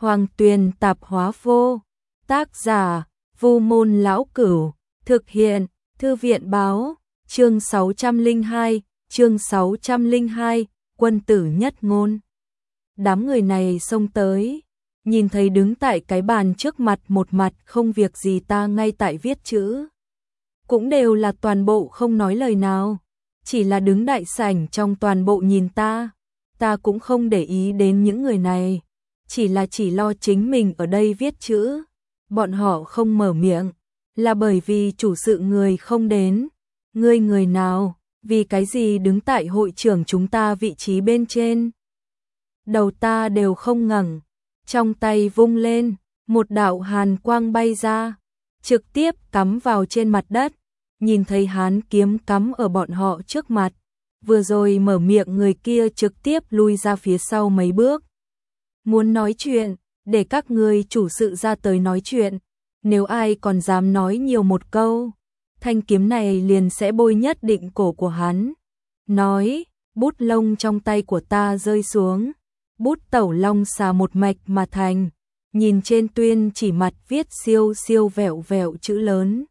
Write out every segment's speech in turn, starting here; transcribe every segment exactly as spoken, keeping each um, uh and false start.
Hoàng Tuyền Tạp Hóa Vô. Tác giả: Vu Môn Lão Cửu. Thực hiện: Thư viện báo. Chương sáu trăm lẻ hai, chương sáu trăm lẻ hai, quân tử nhất ngôn. Đám người này xông tới, nhìn thấy đứng tại cái bàn trước mặt một mặt không việc gì ta ngay tại viết chữ. Cũng đều là toàn bộ không nói lời nào, chỉ là đứng đại sảnh trong toàn bộ nhìn ta. Ta cũng không để ý đến những người này, chỉ là chỉ lo chính mình ở đây viết chữ. Bọn họ không mở miệng, là bởi vì chủ sự người không đến. Ngươi người nào, vì cái gì đứng tại hội trưởng chúng ta vị trí bên trên? Đầu ta đều không ngẩng, trong tay vung lên, một đạo hàn quang bay ra, trực tiếp cắm vào trên mặt đất. Nhìn thấy hán kiếm cắm ở bọn họ trước mặt, vừa rồi mở miệng người kia trực tiếp lui ra phía sau mấy bước. Muốn nói chuyện, để các ngươi chủ sự ra tới nói chuyện, nếu ai còn dám nói nhiều một câu, thanh kiếm này liền sẽ bôi nhất định cổ của hắn. Nói, bút lông trong tay của ta rơi xuống, bút tẩu long xà một mạch mà thành, nhìn trên tuyên chỉ mặt viết siêu siêu vẹo vẹo chữ lớn.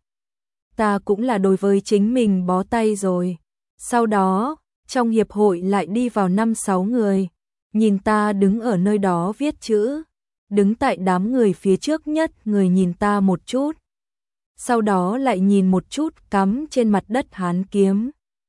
Ta cũng là đối với chính mình bó tay rồi. Sau đó, trong hiệp hội lại đi vào năm sáu người, nhìn ta đứng ở nơi đó viết chữ, đứng tại đám người phía trước nhất, người nhìn ta một chút, sau đó lại nhìn một chút cắm trên mặt đất hán kiếm.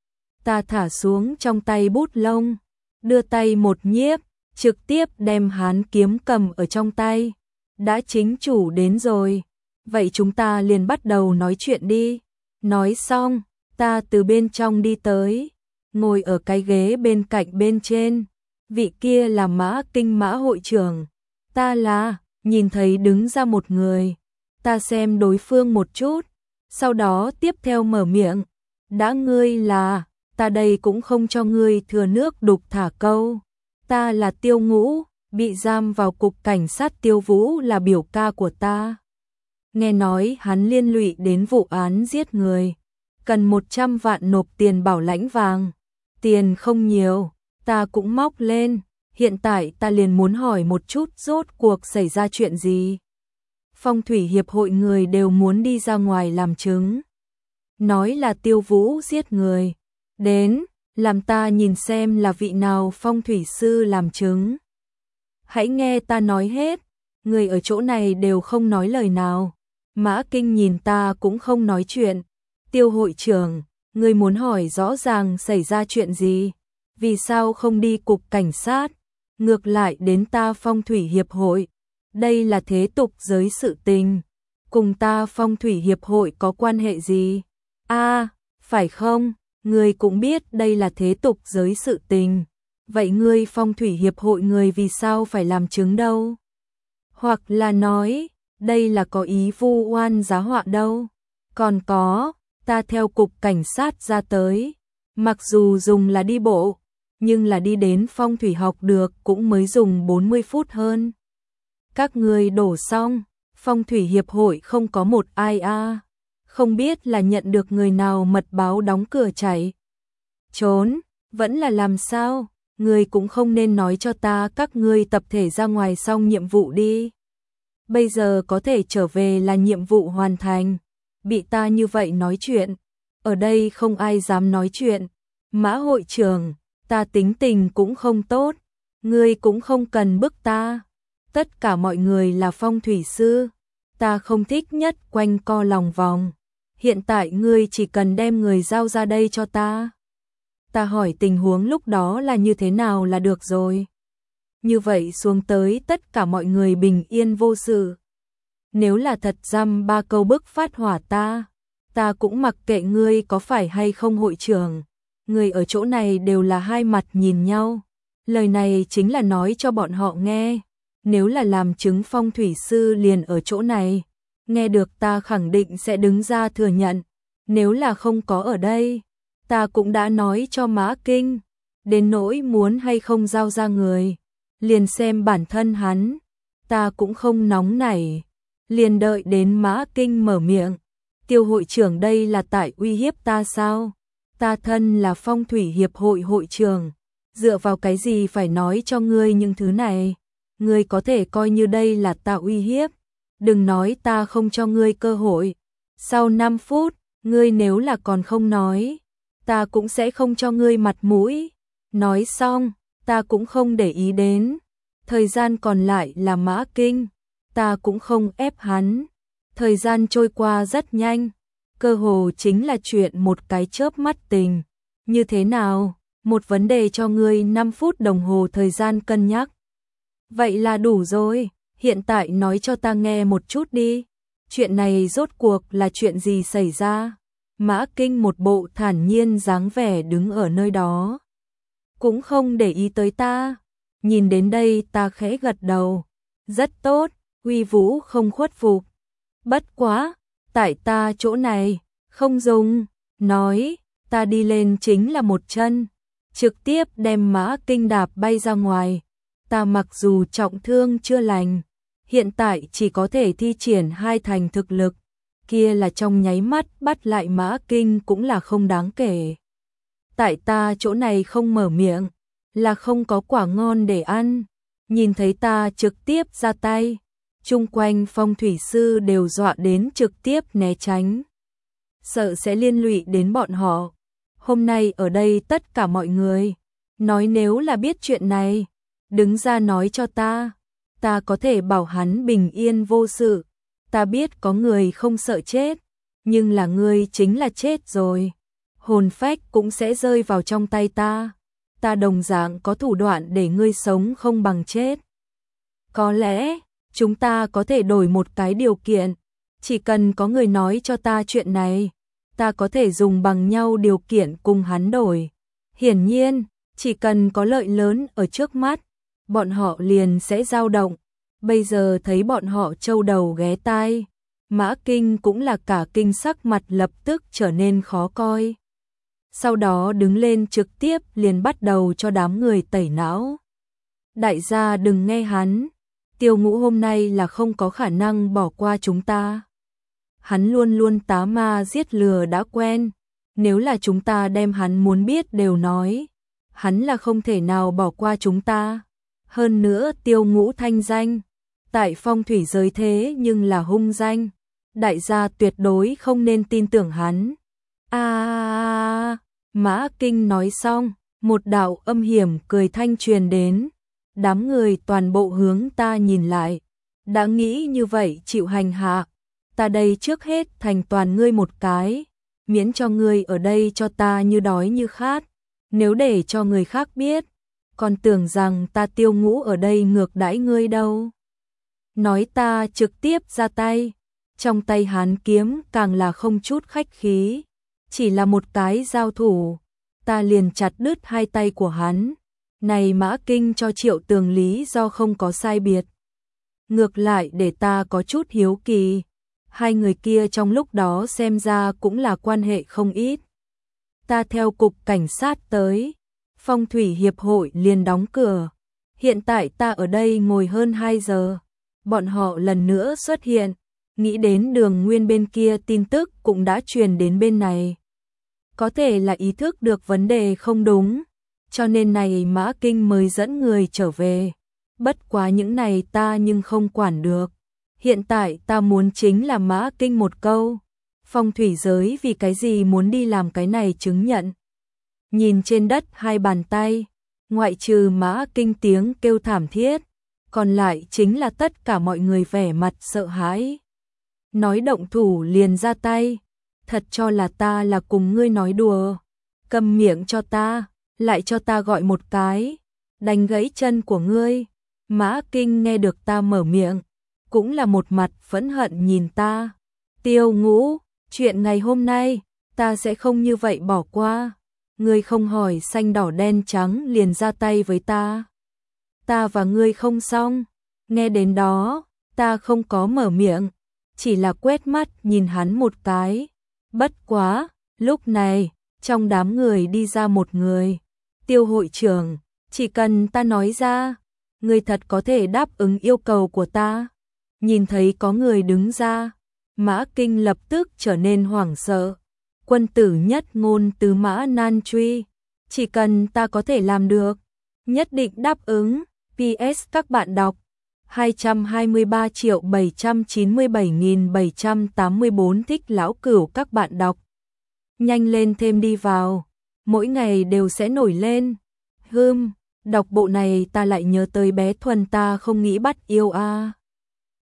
Ta thả xuống trong tay bút lông, đưa tay một nhiếp, trực tiếp đem hán kiếm cầm ở trong tay. Đã chính chủ đến rồi, vậy chúng ta liền bắt đầu nói chuyện đi. Nói xong, ta từ bên trong đi tới, ngồi ở cái ghế bên cạnh bên trên. Vị kia là Mã Kinh Mã hội trưởng, ta là, nhìn thấy đứng ra một người, ta xem đối phương một chút, sau đó tiếp theo mở miệng. Đã ngươi là, ta đây cũng không cho ngươi thừa nước đục thả câu. Ta là Tiêu Ngũ, bị giam vào cục cảnh sát. Tiêu Vũ là biểu ca của ta. Nghe nói hắn liên lụy đến vụ án giết người, cần một trăm vạn nộp tiền bảo lãnh vàng. Tiền không nhiều, ta cũng móc lên. Hiện tại ta liền muốn hỏi một chút rốt cuộc xảy ra chuyện gì. Phong thủy hiệp hội người đều muốn đi ra ngoài làm chứng, nói là Tiêu Vũ giết người. Đến, làm ta nhìn xem là vị nào phong thủy sư làm chứng. Hãy nghe ta nói hết. Người ở chỗ này đều không nói lời nào. Mã Kinh nhìn ta cũng không nói chuyện. Tiêu hội trưởng, người muốn hỏi rõ ràng xảy ra chuyện gì? Vì sao không đi cục cảnh sát, ngược lại đến ta phong thủy hiệp hội? Đây là thế tục giới sự tình, cùng ta phong thủy hiệp hội có quan hệ gì? A, à, phải không? Ngươi cũng biết đây là thế tục giới sự tình. Vậy ngươi phong thủy hiệp hội người vì sao phải làm chứng đâu? Hoặc là nói, đây là có ý vu oan giá họa đâu? Còn có, ta theo cục cảnh sát ra tới, mặc dù dùng là đi bộ, nhưng là đi đến phong thủy học được cũng mới dùng bốn mươi phút hơn. Các ngươi đổ xong, phong thủy hiệp hội không có một ai a, à. Không biết là nhận được người nào mật báo đóng cửa chạy trốn, vẫn là làm sao? Ngươi cũng không nên nói cho ta các ngươi tập thể ra ngoài xong nhiệm vụ đi. Bây giờ có thể trở về là nhiệm vụ hoàn thành. Bị ta như vậy nói chuyện, ở đây không ai dám nói chuyện. Mã hội trưởng, ta tính tình cũng không tốt, ngươi cũng không cần bức ta. Tất cả mọi người là phong thủy sư, ta không thích nhất quanh co lòng vòng. Hiện tại ngươi chỉ cần đem người giao ra đây cho ta. Ta hỏi tình huống lúc đó là như thế nào là được rồi. Như vậy xuống tới tất cả mọi người bình yên vô sự. Nếu là thật dăm ba câu bức phát hỏa ta, ta cũng mặc kệ ngươi có phải hay không hội trưởng. Người ở chỗ này đều là hai mặt nhìn nhau. Lời này chính là nói cho bọn họ nghe. Nếu là làm chứng phong thủy sư liền ở chỗ này, nghe được ta khẳng định sẽ đứng ra thừa nhận. Nếu là không có ở đây, ta cũng đã nói cho Mã Kinh. Đến nỗi muốn hay không giao ra người, liền xem bản thân hắn. Ta cũng không nóng nảy, liền đợi đến Mã Kinh mở miệng. Tiêu hội trưởng, đây là tại uy hiếp ta sao? Ta thân là phong thủy hiệp hội hội trưởng, dựa vào cái gì phải nói cho ngươi những thứ này? ngươi có thể coi như đây là ta uy hiếp, đừng nói ta không cho ngươi cơ hội. Sau năm phút, ngươi nếu là còn không nói, ta cũng sẽ không cho ngươi mặt mũi. Nói xong, ta cũng không để ý đến. Thời gian còn lại là Mã Kinh, ta cũng không ép hắn. Thời gian trôi qua rất nhanh, cơ hồ chính là chuyện một cái chớp mắt tình. Như thế nào? Một vấn đề cho ngươi năm phút đồng hồ thời gian cân nhắc. Vậy là đủ rồi, hiện tại nói cho ta nghe một chút đi. Chuyện này rốt cuộc là chuyện gì xảy ra? Mã Kinh một bộ thản nhiên dáng vẻ đứng ở nơi đó. Cũng không để ý tới ta. Nhìn đến đây ta khẽ gật đầu. Rất tốt, uy vũ không khuất phục. Bất quá, tại ta chỗ này, không dùng. Nói, ta đi lên chính là một chân. Trực tiếp đem Mã Kinh đạp bay ra ngoài. Ta mặc dù trọng thương chưa lành, hiện tại chỉ có thể thi triển hai thành thực lực, kia là trong nháy mắt bắt lại Mã Kinh cũng là không đáng kể. Tại ta chỗ này không mở miệng, là không có quả ngon để ăn. Nhìn thấy ta trực tiếp ra tay, chung quanh phong thủy sư đều dọa đến trực tiếp né tránh. Sợ sẽ liên lụy đến bọn họ. Hôm nay ở đây tất cả mọi người, nói nếu là biết chuyện này, đứng ra nói cho ta, ta có thể bảo hắn bình yên vô sự. Ta biết có người không sợ chết, nhưng là ngươi chính là chết rồi. Hồn phách cũng sẽ rơi vào trong tay ta. Ta đồng dạng có thủ đoạn để ngươi sống không bằng chết. Có lẽ, chúng ta có thể đổi một cái điều kiện. Chỉ cần có người nói cho ta chuyện này, ta có thể dùng bằng nhau điều kiện cùng hắn đổi. Hiển nhiên, chỉ cần có lợi lớn ở trước mắt, bọn họ liền sẽ dao động. Bây giờ thấy bọn họ trâu đầu ghé tai, Mã Kinh cũng là cả kinh, sắc mặt lập tức trở nên khó coi. Sau đó đứng lên trực tiếp liền bắt đầu cho đám người tẩy não. Đại gia đừng nghe hắn, Tiêu Ngũ hôm nay là không có khả năng bỏ qua chúng ta. Hắn luôn luôn tá ma giết lừa đã quen, nếu là chúng ta đem hắn muốn biết đều nói, hắn là không thể nào bỏ qua chúng ta. Hơn nữa Tiêu Ngũ thanh danh, tại phong thủy giới thế nhưng là hung danh, đại gia tuyệt đối không nên tin tưởng hắn. A à, Mã Kinh nói xong, một đạo âm hiểm cười thanh truyền đến, đám người toàn bộ hướng ta nhìn lại, đã nghĩ như vậy chịu hành hạ, ta đây trước hết thành toàn ngươi một cái, miễn cho ngươi ở đây cho ta như đói như khát, nếu để cho người khác biết, còn tưởng rằng ta Tiêu Ngũ ở đây ngược đãi ngươi đâu. Nói ta trực tiếp ra tay, trong tay hắn kiếm càng là không chút khách khí, chỉ là một cái giao thủ, ta liền chặt đứt hai tay của hắn. Này Mã Kinh cho Triệu Tường lý do không có sai biệt. Ngược lại để ta có chút hiếu kỳ, hai người kia trong lúc đó xem ra cũng là quan hệ không ít. Ta theo cục cảnh sát tới, phong thủy hiệp hội liền đóng cửa. Hiện tại ta ở đây ngồi hơn hai giờ, bọn họ lần nữa xuất hiện, nghĩ đến Đường Nguyên bên kia tin tức cũng đã truyền đến bên này. Có thể là ý thức được vấn đề không đúng, cho nên này Mã Kinh mới dẫn người trở về. Bất quá những này ta nhưng không quản được. Hiện tại ta muốn chính là Mã Kinh một câu. Phong thủy giới vì cái gì muốn đi làm cái này chứng nhận. Nhìn trên đất hai bàn tay, ngoại trừ Mã Kinh tiếng kêu thảm thiết, còn lại chính là tất cả mọi người vẻ mặt sợ hãi. Nói động thủ liền ra tay, thật cho là ta là cùng ngươi nói đùa. Cầm miệng cho ta, lại cho ta gọi một cái, đánh gãy chân của ngươi. Mã Kinh nghe được ta mở miệng, cũng là một mặt phẫn hận nhìn ta. Tiêu Ngũ, chuyện ngày hôm nay, ta sẽ không như vậy bỏ qua. Ngươi không hỏi xanh đỏ đen trắng liền ra tay với ta. Ta và ngươi không xong. Nghe đến đó, ta không có mở miệng, chỉ là quét mắt nhìn hắn một cái. Bất quá, lúc này, trong đám người đi ra một người. Tiêu hội trưởng, chỉ cần ta nói ra, ngươi thật có thể đáp ứng yêu cầu của ta. Nhìn thấy có người đứng ra, Mã Kinh lập tức trở nên hoảng sợ. Quân tử nhất ngôn tứ mã nan truy, chỉ cần ta có thể làm được, nhất định đáp ứng. pê ét các bạn đọc, hai trăm hai mươi ba triệu bảy trăm chín mươi bảy nghìn bảy trăm tám mươi bốn thích lão cửu các bạn đọc. Nhanh lên thêm đi vào, mỗi ngày đều sẽ nổi lên. Hưm, đọc bộ này ta lại nhớ tới bé Thuần ta không nghĩ bắt yêu a. À.